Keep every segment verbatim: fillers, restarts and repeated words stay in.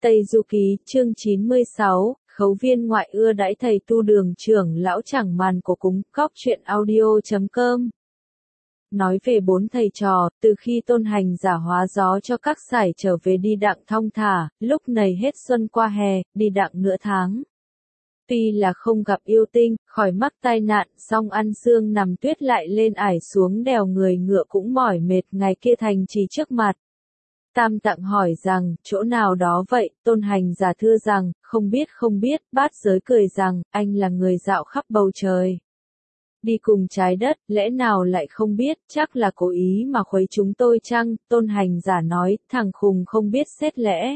Tây Du Ký, chương chín mươi sáu, Khấu Viên ngoại ưa đãi thầy tu đường trưởng lão chẳng màn cổ cúng, cóc truyện audio chấm com. Nói về bốn thầy trò, từ khi Tôn Hành giả hóa gió cho các sải trở về đi đặng thong thả, lúc này hết xuân qua hè, đi đặng nửa tháng. Tuy là không gặp yêu tinh, khỏi mắc tai nạn, song ăn sương nằm tuyết lại lên ải xuống đèo người ngựa cũng mỏi mệt. Ngày kia Thành Trì trước mặt. Tam Tạng hỏi rằng, chỗ nào đó vậy? Tôn Hành giả thưa rằng, không biết không biết. Bát Giới cười rằng, anh là người dạo khắp bầu trời, đi cùng trái đất, lẽ nào lại không biết? Chắc là cố ý mà khuấy chúng tôi chăng? Tôn Hành giả nói, thằng khùng không biết xét lẽ.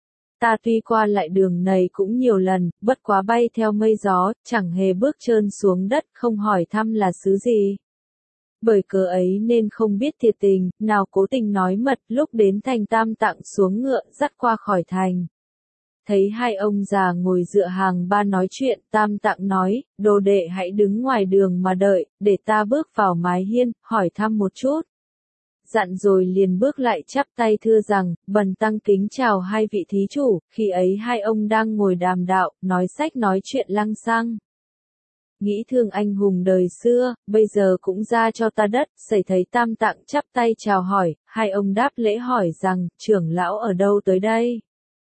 Ta tuy qua lại đường này cũng nhiều lần, bất quá bay theo mây gió, chẳng hề bước trơn xuống đất, không hỏi thăm là xứ gì. Bởi cớ ấy nên không biết thiệt tình, nào cố tình nói mật. Lúc đến thành, Tam Tạng xuống ngựa, dắt qua khỏi thành. Thấy hai ông già ngồi dựa hàng ba nói chuyện, Tam Tạng nói, đồ đệ hãy đứng ngoài đường mà đợi, để ta bước vào mái hiên, hỏi thăm một chút. Dặn rồi liền bước lại chắp tay thưa rằng, bần tăng kính chào hai vị thí chủ. Khi ấy hai ông đang ngồi đàm đạo, nói sách nói chuyện lăng xăng. Nghĩ thương anh hùng đời xưa, bây giờ cũng ra cho ta đất. Xảy thấy Tam Tạng chắp tay chào hỏi, hai ông đáp lễ hỏi rằng, trưởng lão ở đâu tới đây?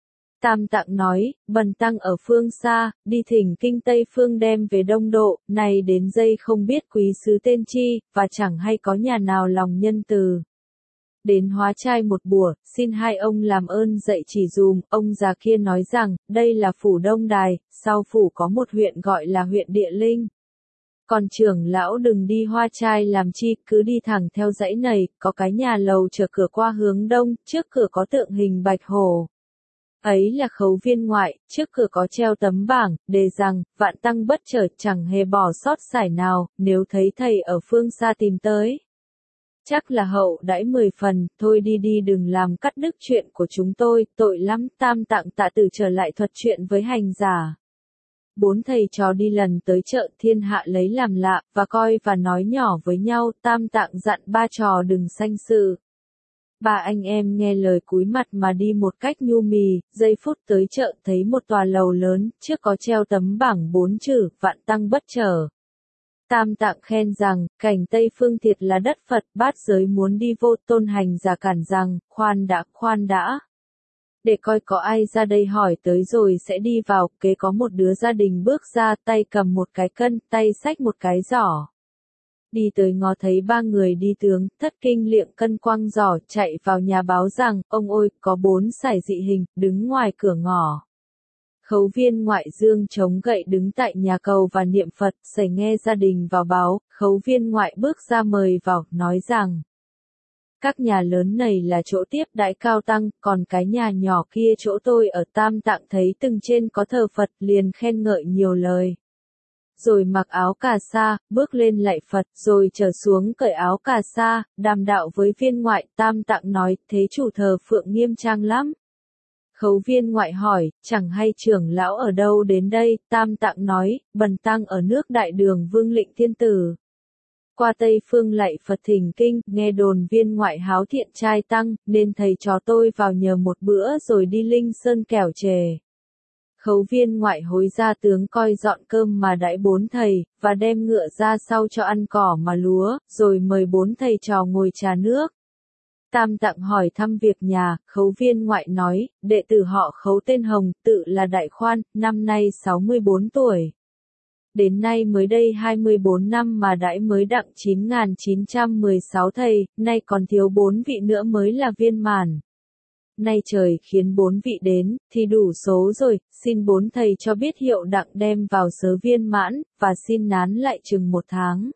Tam Tạng nói, bần tăng ở phương xa, đi thỉnh kinh Tây Phương đem về Đông Độ, này đến giây không biết quý xứ tên chi, và chẳng hay có nhà nào lòng nhân từ. Đến hóa trai một bủa, xin hai ông làm ơn dạy chỉ dùm. Ông già kia nói rằng, đây là phủ Đông Đài, sau phủ có một huyện gọi là huyện Địa Linh. Còn trưởng lão đừng đi hóa trai làm chi, cứ đi thẳng theo dãy này, có cái nhà lầu chờ cửa qua hướng đông, trước cửa có tượng hình bạch hổ. Ấy là Khấu Viên ngoại, trước cửa có treo tấm bảng, đề rằng, vạn tăng bất chợt, chẳng hề bỏ sót sải nào, nếu thấy thầy ở phương xa tìm tới. Chắc là hậu đãi mười phần, thôi đi đi đừng làm cắt đứt chuyện của chúng tôi, tội lắm. Tam Tạng tạ từ trở lại thuật chuyện với hành giả. Bốn thầy trò đi lần tới chợ thiên hạ lấy làm lạ, và coi và nói nhỏ với nhau. Tam Tạng dặn ba trò đừng sanh sự. Ba anh em nghe lời cúi mặt mà đi một cách nhu mì. Giây phút tới chợ thấy một tòa lầu lớn, trước có treo tấm bảng bốn chữ, vạn tăng bất trở. Tam Tạng khen rằng, cảnh Tây Phương thiệt là đất Phật. Bát Giới muốn đi vô. Tôn Hành giả cản rằng, khoan đã, khoan đã. Để coi có ai ra đây hỏi tới rồi sẽ đi vào. Kế có một đứa gia đình bước ra, tay cầm một cái cân, tay xách một cái giỏ. Đi tới ngó thấy ba người đi tướng, thất kinh liệng cân quăng giỏ, chạy vào nhà báo rằng, ông ôi, có bốn sải dị hình, đứng ngoài cửa ngõ. Khấu Viên ngoại dương chống gậy đứng tại nhà cầu và niệm Phật. Sẩy nghe gia đình vào báo, Khấu Viên ngoại bước ra mời vào, nói rằng, các nhà lớn này là chỗ tiếp đãi cao tăng, còn cái nhà nhỏ kia chỗ tôi ở. Tam Tạng thấy từng trên có thờ Phật, liền khen ngợi nhiều lời. Rồi mặc áo cà sa, bước lên lạy Phật, rồi trở xuống cởi áo cà sa, đàm đạo với Viên ngoại. Tam Tạng nói, thế chủ thờ phượng nghiêm trang lắm. Khấu Viên ngoại hỏi, chẳng hay trưởng lão ở đâu đến đây? Tam Tạng nói, bần tăng ở nước Đại Đường Vương Lịnh Thiên Tử. Qua Tây Phương lạy Phật thỉnh kinh, nghe đồn Viên ngoại háo thiện trai tăng, nên thầy trò tôi vào nhờ một bữa rồi đi Linh Sơn kẻo trề. Khấu Viên ngoại hối ra tướng coi dọn cơm mà đãi bốn thầy, và đem ngựa ra sau cho ăn cỏ mà lúa, rồi mời bốn thầy trò ngồi trà nước. Tam Tạng hỏi thăm việc nhà. Khấu Viên ngoại nói, đệ tử họ Khấu tên Hồng, tự là Đại Khoan, năm nay sáu mươi bốn tuổi. Đến nay mới đây hai mươi bốn năm mà đãi mới đặng chín nghìn chín trăm mười sáu thầy, nay còn thiếu bốn vị nữa mới là viên mãn. Nay trời khiến bốn vị đến, thì đủ số rồi, xin bốn thầy cho biết hiệu đặng đem vào sớ viên mãn, và xin nán lại chừng một tháng.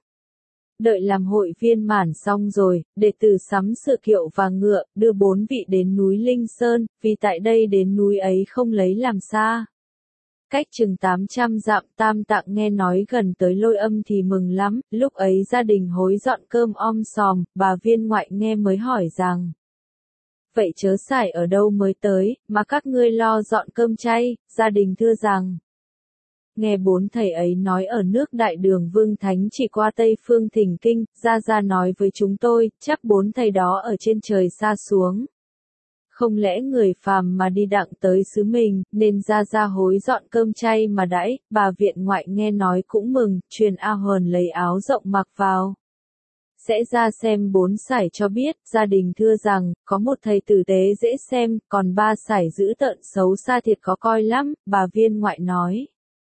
Đợi làm hội viên mãn xong rồi, đệ tử sắm sự kiệu và ngựa, đưa bốn vị đến núi Linh Sơn, vì tại đây đến núi ấy không lấy làm xa. Cách chừng tám trăm dặm. Tam Tạng nghe nói gần tới Lôi Âm thì mừng lắm, lúc ấy gia đình hối dọn cơm om sòm, bà Viên ngoại nghe mới hỏi rằng, vậy chớ sải ở đâu mới tới, mà các ngươi lo dọn cơm chay? Gia đình thưa rằng, nghe bốn thầy ấy nói ở nước Đại Đường Vương Thánh chỉ qua Tây Phương thỉnh kinh, ra ra nói với chúng tôi, chắc bốn thầy đó ở trên trời xa xuống. không lẽ người phàm mà đi đặng tới xứ mình, nên ra ra hối dọn cơm chay mà đãi, bà viện ngoại nghe nói cũng mừng, truyền A Hờn lấy áo rộng mặc vào. Sẽ ra xem bốn sải cho biết, gia đình thưa rằng, có một thầy tử tế dễ xem, còn ba sải dữ tợn xấu xa thiệt có coi lắm, bà viên ngoại nói.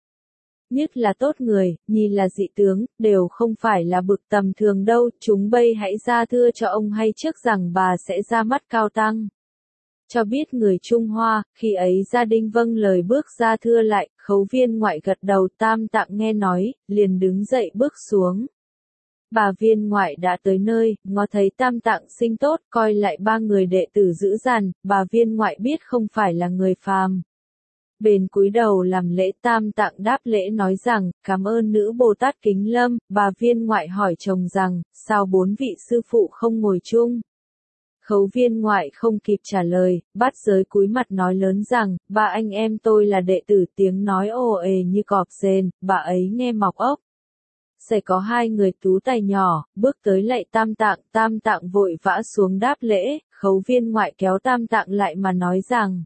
Nhất là tốt người, nhì là dị tướng, đều không phải là bực tầm thường đâu, chúng bây hãy ra thưa cho ông hay trước rằng bà sẽ ra mắt cao tăng. Cho biết người Trung Hoa, khi ấy gia đình vâng lời bước ra thưa lại, khấu viên ngoại gật đầu tam tạng nghe nói, liền đứng dậy bước xuống. Bà viên ngoại đã tới nơi, ngó thấy tam tạng sinh tốt, coi lại ba người đệ tử dữ dằn, bà viên ngoại biết không phải là người phàm. Bền cúi đầu làm lễ tam tạng đáp lễ nói rằng, cảm ơn nữ Bồ Tát kính lâm, bà viên ngoại hỏi chồng rằng, sao bốn vị sư phụ không ngồi chung? Khấu viên ngoại không kịp trả lời, bát giới cúi mặt nói lớn rằng, ba anh em tôi là đệ tử tiếng nói ồ ề như cọp rền, bà ấy nghe mọc ốc. Sẽ có hai người tú tài nhỏ, bước tới lạy tam tạng, tam tạng vội vã xuống đáp lễ, khấu viên ngoại kéo tam tạng lại mà nói rằng.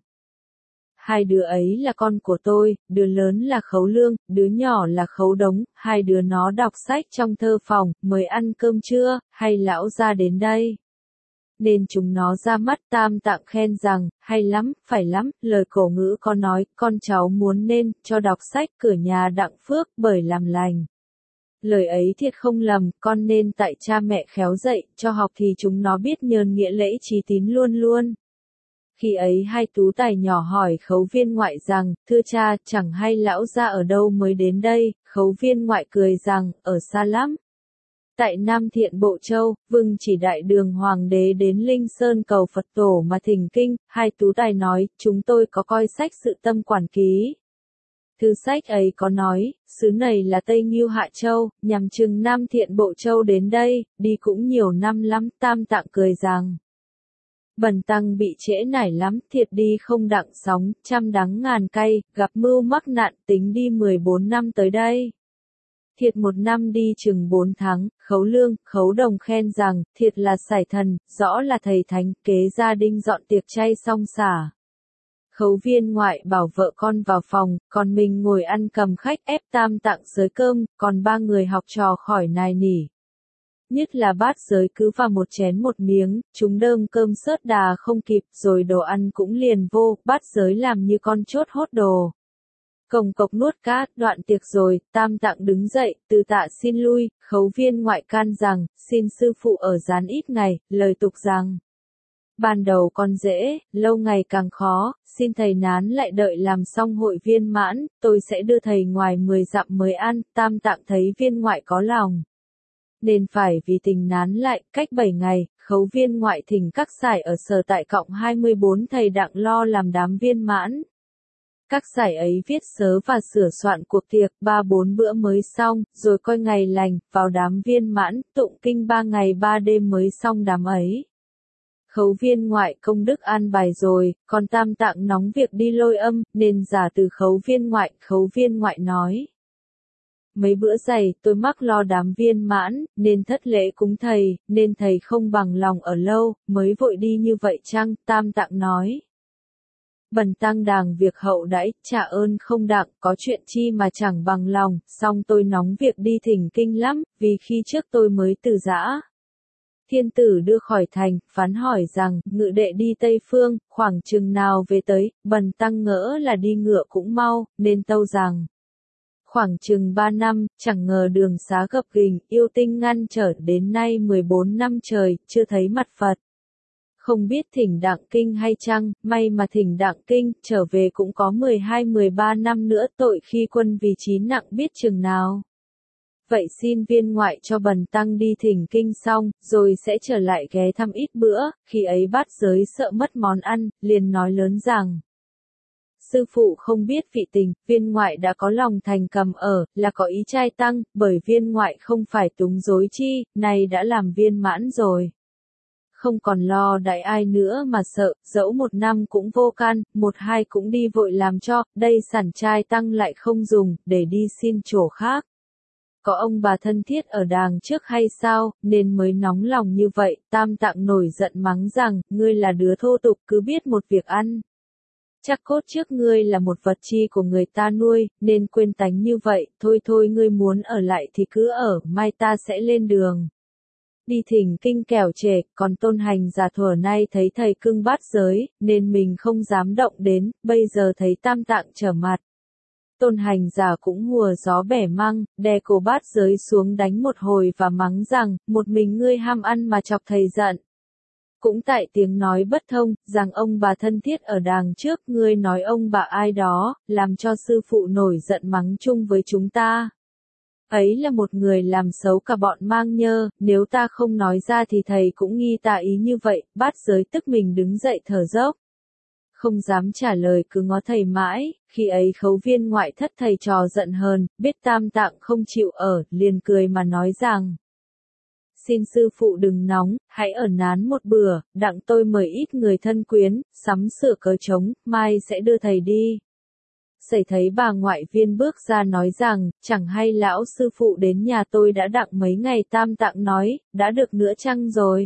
Hai đứa ấy là con của tôi, đứa lớn là Khấu Lương, đứa nhỏ là Khấu Đống, hai đứa nó đọc sách trong thơ phòng, mới ăn cơm trưa, hay lão ra đến đây. Nên chúng nó ra mắt tam tạng khen rằng, hay lắm, phải lắm, lời cổ ngữ có nói, con cháu muốn nên, cho đọc sách cửa nhà đặng phước, bởi làm lành. Lời ấy thiệt không lầm, con nên tại cha mẹ khéo dạy, cho học thì chúng nó biết nhờn nghĩa lễ trí tín luôn luôn. Khi ấy hai tú tài nhỏ hỏi khấu viên ngoại rằng, thưa cha, chẳng hay lão gia ở đâu mới đến đây, khấu viên ngoại cười rằng, ở xa lắm. Tại Nam Thiện Bộ Châu, vâng chỉ đại đường hoàng đế đến Linh Sơn cầu Phật tổ mà thỉnh kinh, hai tú tài nói, chúng tôi có coi sách sự tâm quản ký. Thư sách ấy có nói, xứ này là Tây Ngưu Hạ Châu, nhằm chừng Nam Thiện Bộ Châu đến đây, đi cũng nhiều năm lắm, tam tạng cười rằng. Bần tăng bị trễ nải lắm, thiệt đi không đặng sóng, trăm đắng ngàn cay, gặp mưu mắc nạn tính đi mười bốn năm tới đây. Thiệt một năm đi chừng bốn tháng, Khấu Lương, Khấu Đồng khen rằng, thiệt là sải thần, rõ là thầy thánh, kế gia đình dọn tiệc chay xong xả. Khấu viên ngoại bảo vợ con vào phòng, còn mình ngồi ăn cầm khách ép tam tạng sới cơm, còn ba người học trò khỏi nài nỉ. Nhất là bát giới cứ vào một chén một miếng, chúng đơm cơm sớt đà không kịp, rồi đồ ăn cũng liền vô, bát giới làm như con chốt hốt đồ. Cồng cộc nuốt cát, đoạn tiệc rồi, tam tạng đứng dậy, từ tạ xin lui, khấu viên ngoại can rằng, xin sư phụ ở gián ít ngày, lời tục rằng. Ban đầu con dễ, lâu ngày càng khó, xin thầy nán lại đợi làm xong hội viên mãn, tôi sẽ đưa thầy ngoài mười dặm mới ăn, tam tạng thấy viên ngoại có lòng. Nên phải vì tình nán lại, cách bảy ngày, khấu viên ngoại thỉnh các sải ở sở tại cộng hai mươi bốn thầy đặng lo làm đám viên mãn. Các sải ấy viết sớ và sửa soạn cuộc tiệc ba bốn bữa mới xong, rồi coi ngày lành, vào đám viên mãn, tụng kinh ba ngày ba đêm mới xong đám ấy. Khấu viên ngoại công đức an bài rồi, còn tam tạng nóng việc đi lôi âm, nên giả từ khấu viên ngoại, khấu viên ngoại nói. Mấy bữa dày tôi mắc lo đám viên mãn, nên thất lễ cúng thầy, nên thầy không bằng lòng ở lâu, mới vội đi như vậy chăng, tam tạng nói. Bần tăng đàng việc hậu đãi, trả ơn không đặng, có chuyện chi mà chẳng bằng lòng, song tôi nóng việc đi thỉnh kinh lắm, vì khi trước tôi mới từ giã. Thiên tử đưa khỏi thành, phán hỏi rằng, ngự đệ đi Tây Phương, khoảng chừng nào về tới, bần tăng ngỡ là đi ngựa cũng mau, nên tâu rằng. Khoảng chừng ba năm, chẳng ngờ đường xá gập ghềnh, yêu tinh ngăn trở đến nay mười bốn năm trời, chưa thấy mặt Phật. Không biết thỉnh đặng kinh hay chăng, may mà thỉnh đặng kinh, trở về cũng có mười hai mười ba năm nữa, tội khi quân vì chí nặng biết chừng nào. Vậy xin viên ngoại cho bần tăng đi thỉnh kinh xong, rồi sẽ trở lại ghé thăm ít bữa, khi ấy bát giới sợ mất món ăn, liền nói lớn rằng. Sư phụ không biết vị tình, viên ngoại đã có lòng thành cầm ở, là có ý trai tăng, bởi viên ngoại không phải túng dối chi, này đã làm viên mãn rồi. Không còn lo đãi ai nữa mà sợ, dẫu một năm cũng vô can, một hai cũng đi vội làm cho, đây sản trai tăng lại không dùng, để đi xin chỗ khác. có ông bà thân thiết ở đàng trước hay sao, nên mới nóng lòng như vậy. Tam Tạng nổi giận mắng rằng, ngươi là đứa thô tục cứ biết một việc ăn. Chắc cốt trước ngươi là một vật chi của người ta nuôi, nên quên tánh như vậy, thôi thôi ngươi muốn ở lại thì cứ ở, mai ta sẽ lên đường. Đi thỉnh kinh kẻo trễ, còn Tôn Hành giả thuở nay thấy thầy cưng bát giới, nên mình không dám động đến, bây giờ thấy Tam Tạng trở mặt. Tôn Hành giả cũng hùa gió bẻ măng, đè cổ bát giới xuống đánh một hồi và mắng rằng, một mình ngươi ham ăn mà chọc thầy giận. Cũng tại tiếng nói bất thông, rằng ông bà thân thiết ở đàng trước, ngươi nói ông bà ai đó, làm cho sư phụ nổi giận mắng chung với chúng ta. Ấy là một người làm xấu cả bọn mang nhơ, nếu ta không nói ra thì thầy cũng nghi ta ý như vậy. Bát giới tức mình đứng dậy thở dốc. Không dám trả lời, cứ ngó thầy mãi. Khi ấy Khấu Viên ngoại thất thầy trò giận hờn, biết Tam Tạng không chịu ở, liền cười mà nói rằng: Xin sư phụ đừng nóng, hãy ở nán một bữa, đặng tôi mời ít người thân quyến, sắm sửa cớ trống, mai sẽ đưa thầy đi. Sẩy thấy bà ngoại Viên bước ra nói rằng, chẳng hay lão sư phụ đến nhà tôi đã đặng mấy ngày. Tam Tạng nói, đã được nửa chăng rồi.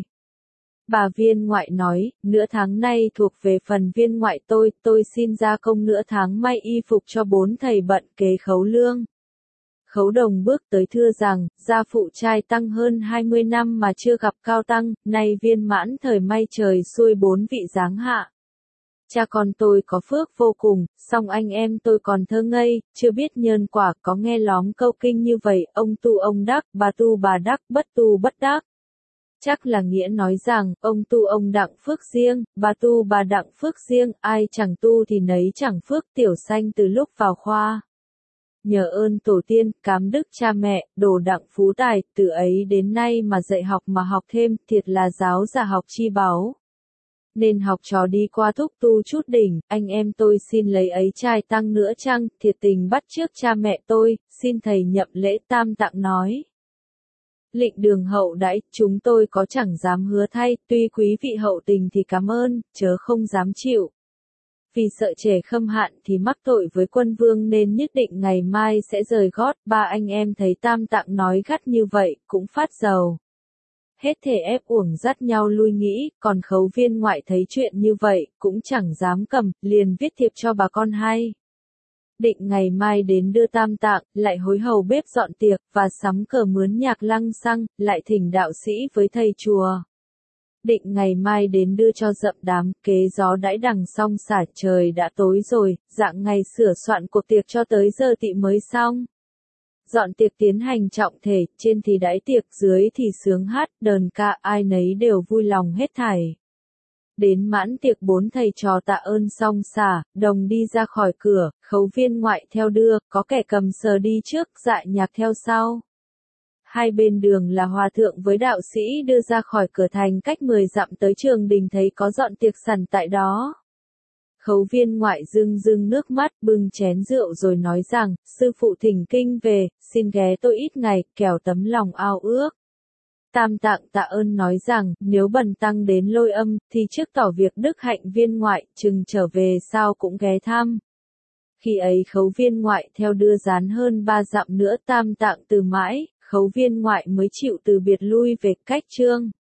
Bà Viên ngoại nói, nửa tháng nay thuộc về phần viên ngoại tôi, tôi xin gia công nửa tháng may y phục cho bốn thầy bận kế Khấu lương. Khấu Đồng bước tới thưa rằng, gia phụ trai tăng hơn hai mươi năm mà chưa gặp cao tăng, nay viên mãn thời may trời xuôi bốn vị giáng hạ. Cha con tôi có phước vô cùng, song anh em tôi còn thơ ngây, chưa biết nhân quả. Có nghe lóm câu kinh như vậy, ông tu ông đắc, bà tu bà đắc, bất tu bất đắc. Chắc là nghĩa nói rằng, ông tu ông đặng phước riêng, bà tu bà đặng phước riêng, ai chẳng tu thì nấy chẳng phước. Tiểu Sanh từ lúc vào khoa. Nhờ ơn tổ tiên, cám đức cha mẹ, đồ đặng phú tài, từ ấy đến nay mà dạy học mà học thêm, thiệt là giáo giả học chi báu. Nên học trò đi qua thúc tu chút đỉnh, anh em tôi xin lấy ấy trai tăng nữa chăng, thiệt tình bắt chước cha mẹ tôi, xin thầy nhậm lễ. Tam Tạng nói. Lệnh đường hậu đãi, chúng tôi có chẳng dám hứa thay, tuy quý vị hậu tình thì cảm ơn, chớ không dám chịu. Vì sợ trẻ khâm hạn thì mắc tội với quân vương nên nhất định ngày mai sẽ rời gót. Ba anh em thấy Tam Tạng nói gắt như vậy, cũng phát dầu. Hết thể ép uổng dắt nhau lui nghĩ, còn Khấu Viên ngoại thấy chuyện như vậy, cũng chẳng dám cầm, liền viết thiệp cho bà con hay. Định ngày mai đến đưa Tam Tạng, lại hối hầu bếp dọn tiệc, và sắm cờ mướn nhạc lăng xăng, lại thỉnh đạo sĩ với thầy chùa. Định ngày mai đến đưa cho dậm đám, kế gió đãi đằng xong xả, trời đã tối rồi, dạng ngày sửa soạn cuộc tiệc cho tới giờ tị mới xong. Dọn tiệc tiến hành trọng thể, trên thì đãi tiệc, dưới thì sướng hát, đờn ca, ai nấy đều vui lòng hết thảy. Đến mãn tiệc bốn thầy trò tạ ơn xong xả, đồng đi ra khỏi cửa, Khấu Viên ngoại theo đưa, có kẻ cầm sờ đi trước, dại nhạc theo sau. Hai bên đường là hòa thượng với đạo sĩ đưa ra khỏi cửa thành cách mười dặm tới trường đình thấy có dọn tiệc sẵn tại đó. Khấu Viên ngoại rưng rưng nước mắt bưng chén rượu rồi nói rằng, sư phụ thỉnh kinh về, xin ghé tôi ít ngày, kẻo tấm lòng ao ước. Tam Tạng tạ ơn nói rằng, nếu bần tăng đến Lôi Âm, thì trước tỏ việc đức hạnh viên ngoại, chừng trở về sao cũng ghé thăm. Khi ấy Khấu Viên ngoại theo đưa dán hơn ba dặm nữa. Tam Tạng từ mãi, Khấu Viên ngoại mới chịu từ biệt lui về cách trương.